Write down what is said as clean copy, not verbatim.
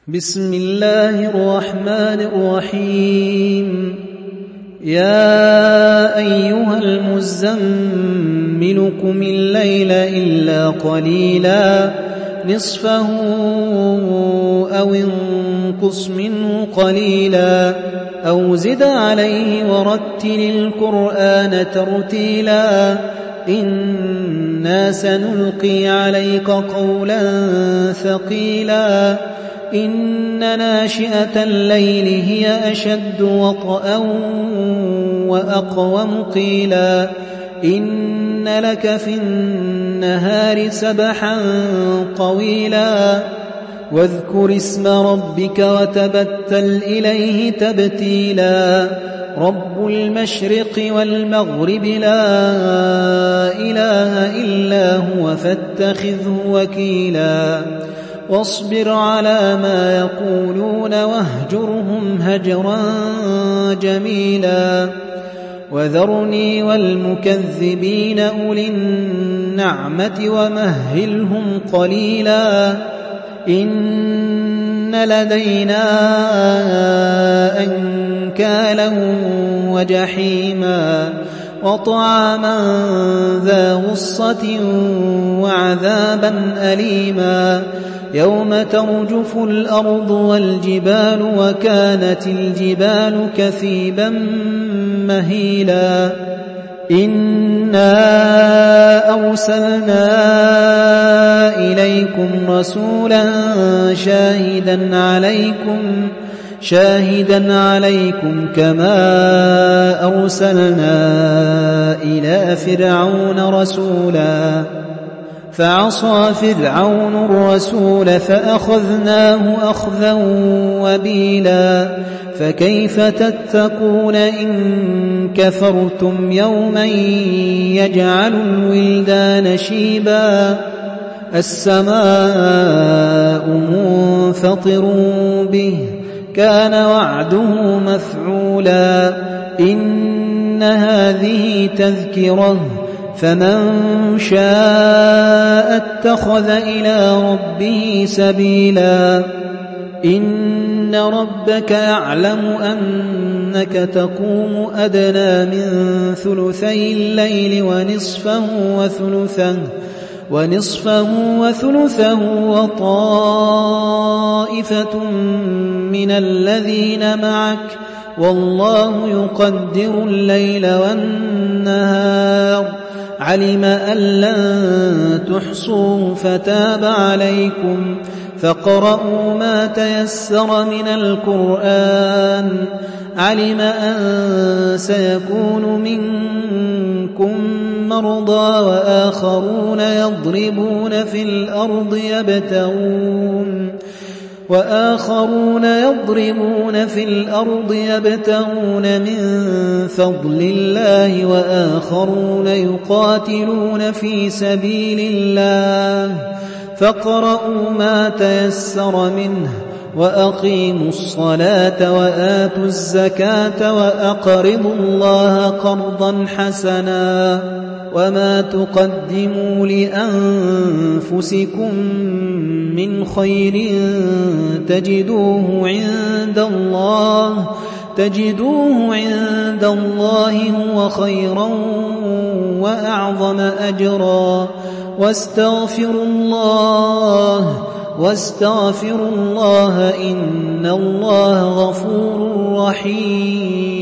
بسم الله الرحمن الرحيم. يا أيها المزمل قم الليل إلا قليلا نصفه أو انقص منه قليلا أو زد عليه ورتل القرآن ترتيلا إنا سنلقي عليك قولا ثقيلا إن ناشئة الليل هي أشد وطئا وأقوم قيلا إن لك في النهار سبحا طويلا واذكر اسم ربك وتبتل إليه تبتيلا رب المشرق والمغرب لا إله إلا هو فاتخذه وكيلا واصبر على ما يقولون واهجرهم هجرا جميلا وذرني والمكذبين أولي النعمة ومهلهم قليلا إن لدينا أنكالا وجحيما وطعاما ذا غصة وعذابا أليما يوم ترجف الأرض والجبال وكانت الجبال كثيبا مهيلا إنا أرسلنا إليكم رسولا شاهدا عليكم كما أرسلنا إلى فرعون رسولا فعصى فرعون الرسول فأخذناه أخذا وبيلا فكيف تتقون إن كفرتم يوما يجعل الولدان شيبا السماء منفطر به كان وعده مفعولا إن هذه تذكرة فمن شاء اتخذ إلى ربه سبيلا إن ربك يعلم أنك تقوم أدنى من ثلثي الليل ونصفه وثلثه وطائفة من الذين معك والله يقدر الليل والنهار علم أن لن تحصوه فتاب عليكم فاقرؤوا ما تيسر من القرآن علم أن سيكون منكم مرضى وآخرون يضربون في الأرض يبتغون من فضل الله وآخرون يقاتلون في سبيل الله فاقرؤوا ما تيسر منه وأقيموا الصلاة وآتوا الزكاة وأقرضوا الله قرضا حسنا وما تقدموا لأنفسكم من خير تجدوه عند الله هو خيرا وأعظم أجرا واستغفروا الله إن الله غفور رحيم.